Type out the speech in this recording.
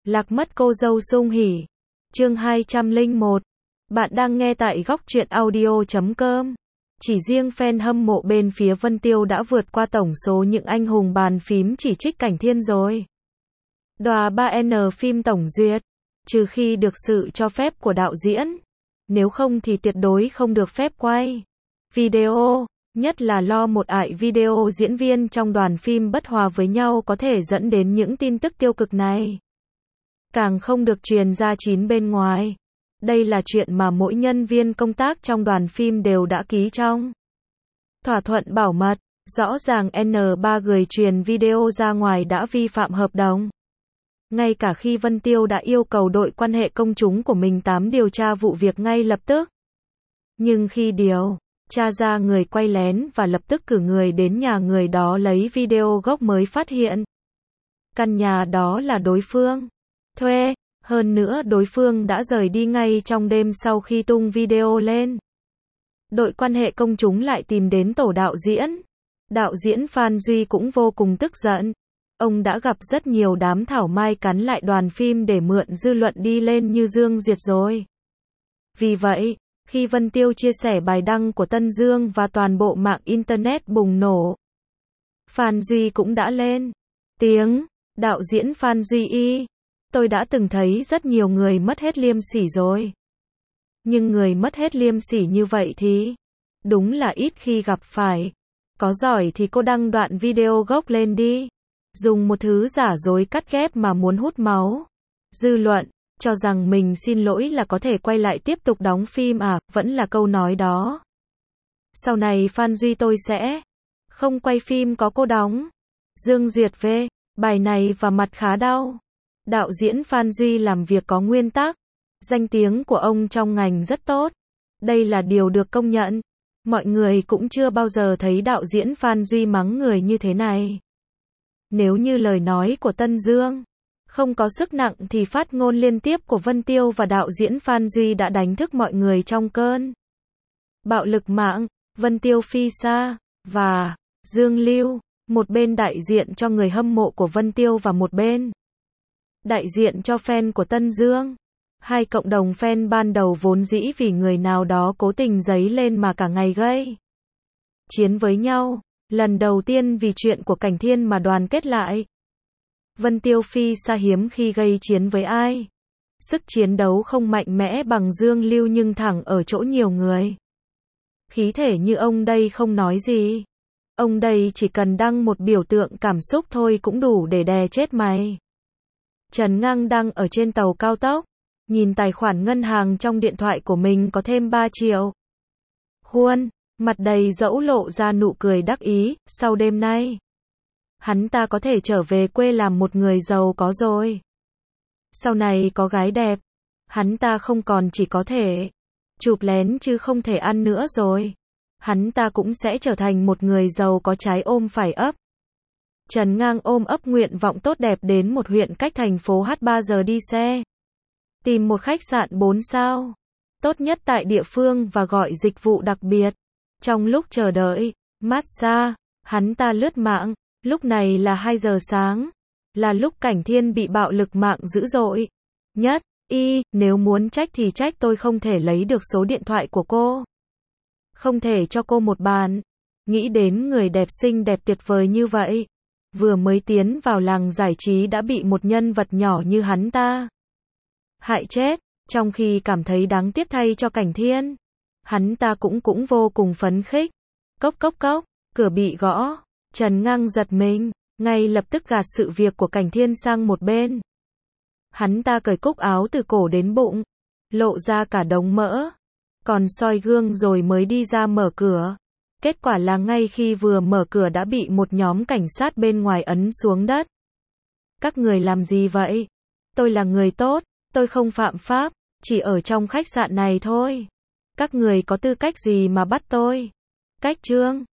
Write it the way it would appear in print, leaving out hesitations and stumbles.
Lạc mất cô dâu sung hỉ. Chương 201. Bạn đang nghe tại góc truyện audio.com. Chỉ riêng fan hâm mộ bên phía Vân Tiêu đã vượt qua tổng số những anh hùng bàn phím chỉ trích Cảnh Thiên rồi. Đòa 3N phim tổng duyệt, trừ khi được sự cho phép của đạo diễn, nếu không thì tuyệt đối không được phép quay video, nhất là lo một ải video diễn viên trong đoàn phim bất hòa với nhau có thể dẫn đến những tin tức tiêu cực này. Càng không được truyền ra chín bên ngoài. Đây là chuyện mà mỗi nhân viên công tác trong đoàn phim đều đã ký trong thỏa thuận bảo mật. Rõ ràng N3 người truyền video ra ngoài đã vi phạm hợp đồng. Ngay cả khi Vân Tiêu đã yêu cầu đội quan hệ công chúng của mình điều tra vụ việc ngay lập tức. Nhưng khi điều tra ra người quay lén và lập tức cử người đến nhà người đó lấy video gốc mới phát hiện căn nhà đó là đối phương thuê. Hơn nữa đối phương đã rời đi ngay trong đêm sau khi tung video lên. Đội quan hệ công chúng lại tìm đến tổ đạo diễn. Đạo diễn Phan Duy cũng vô cùng tức giận. Ông đã gặp rất nhiều đám thảo mai cắn lại đoàn phim để mượn dư luận đi lên như Dương Duyệt rồi. Vì vậy, khi Vân Tiêu chia sẻ bài đăng của Tân Dương và toàn bộ mạng Internet bùng nổ, Phan Duy cũng đã lên tiếng. Đạo diễn Phan Duy tôi đã từng thấy rất nhiều người mất hết liêm sỉ rồi. Nhưng người mất hết liêm sỉ như vậy thì đúng là ít khi gặp phải. Có giỏi thì cô đăng đoạn video gốc lên đi. Dùng một thứ giả dối cắt ghép mà muốn hút máu dư luận, cho rằng mình xin lỗi là có thể quay lại tiếp tục đóng phim à, vẫn là câu nói đó. Sau này Phan Duy tôi sẽ không quay phim có cô đóng. Dương Duyệt về, bài này và mặt khá đau. Đạo diễn Phan Duy làm việc có nguyên tắc. Danh tiếng của ông trong ngành rất tốt. Đây là điều được công nhận. Mọi người cũng chưa bao giờ thấy đạo diễn Phan Duy mắng người như thế này. Nếu như lời nói của Tân Dương không có sức nặng thì phát ngôn liên tiếp của Vân Tiêu và đạo diễn Phan Duy đã đánh thức mọi người trong cơn bạo lực mạng. Vân Tiêu phi xa và Dương Lưu, một bên đại diện cho người hâm mộ của Vân Tiêu và một bên đại diện cho fan của Tân Dương. Hai cộng đồng fan ban đầu vốn dĩ vì người nào đó cố tình giấy lên mà cả ngày gây chiến với nhau. Lần đầu tiên vì chuyện của Cảnh Thiên mà đoàn kết lại. Vân Tiêu phi xa hiếm khi gây chiến với ai. Sức chiến đấu không mạnh mẽ bằng Dương Lưu nhưng thẳng ở chỗ nhiều người. Khí thể như ông đây không nói gì. Ông đây chỉ cần đăng một biểu tượng cảm xúc thôi cũng đủ để đè chết mày. Trần Ngang đang ở trên tàu cao tốc. Nhìn tài khoản ngân hàng trong điện thoại của mình có thêm 3 triệu. Khuôn mặt đầy dẫu lộ ra nụ cười đắc ý. Sau đêm nay, hắn ta có thể trở về quê làm một người giàu có rồi. Sau này có gái đẹp, hắn ta không còn chỉ có thể chụp lén chứ không thể ăn nữa rồi. Hắn ta cũng sẽ trở thành một người giàu có trái ôm phải ấp. Trần Ngang ôm ấp nguyện vọng tốt đẹp đến một huyện cách thành phố H3 giờ đi xe. Tìm một khách sạn 4 sao, tốt nhất tại địa phương và gọi dịch vụ đặc biệt. Trong lúc chờ đợi massage, hắn ta lướt mạng. Lúc này là 2 giờ sáng, là lúc Cảnh Thiên bị bạo lực mạng dữ dội nhất. Nếu muốn trách thì trách tôi không thể lấy được số điện thoại của cô. Không thể cho cô một bàn. Nghĩ đến người đẹp xinh đẹp tuyệt vời như vậy. Vừa mới tiến vào làng giải trí đã bị một nhân vật nhỏ như hắn ta hại chết. Trong khi cảm thấy đáng tiếc thay cho Cảnh Thiên, hắn ta cũng vô cùng phấn khích. Cốc cốc cốc, cửa bị gõ. Trần Ngang giật mình, ngay lập tức gạt sự việc của Cảnh Thiên sang một bên. Hắn ta cởi cúc áo từ cổ đến bụng, lộ ra cả đống mỡ. Còn soi gương rồi mới đi ra mở cửa. Kết quả là ngay khi vừa mở cửa đã bị một nhóm cảnh sát bên ngoài ấn xuống đất. Các người làm gì vậy? Tôi là người tốt, tôi không phạm pháp, chỉ ở trong khách sạn này thôi. Các người có tư cách gì mà bắt tôi? Cách trương.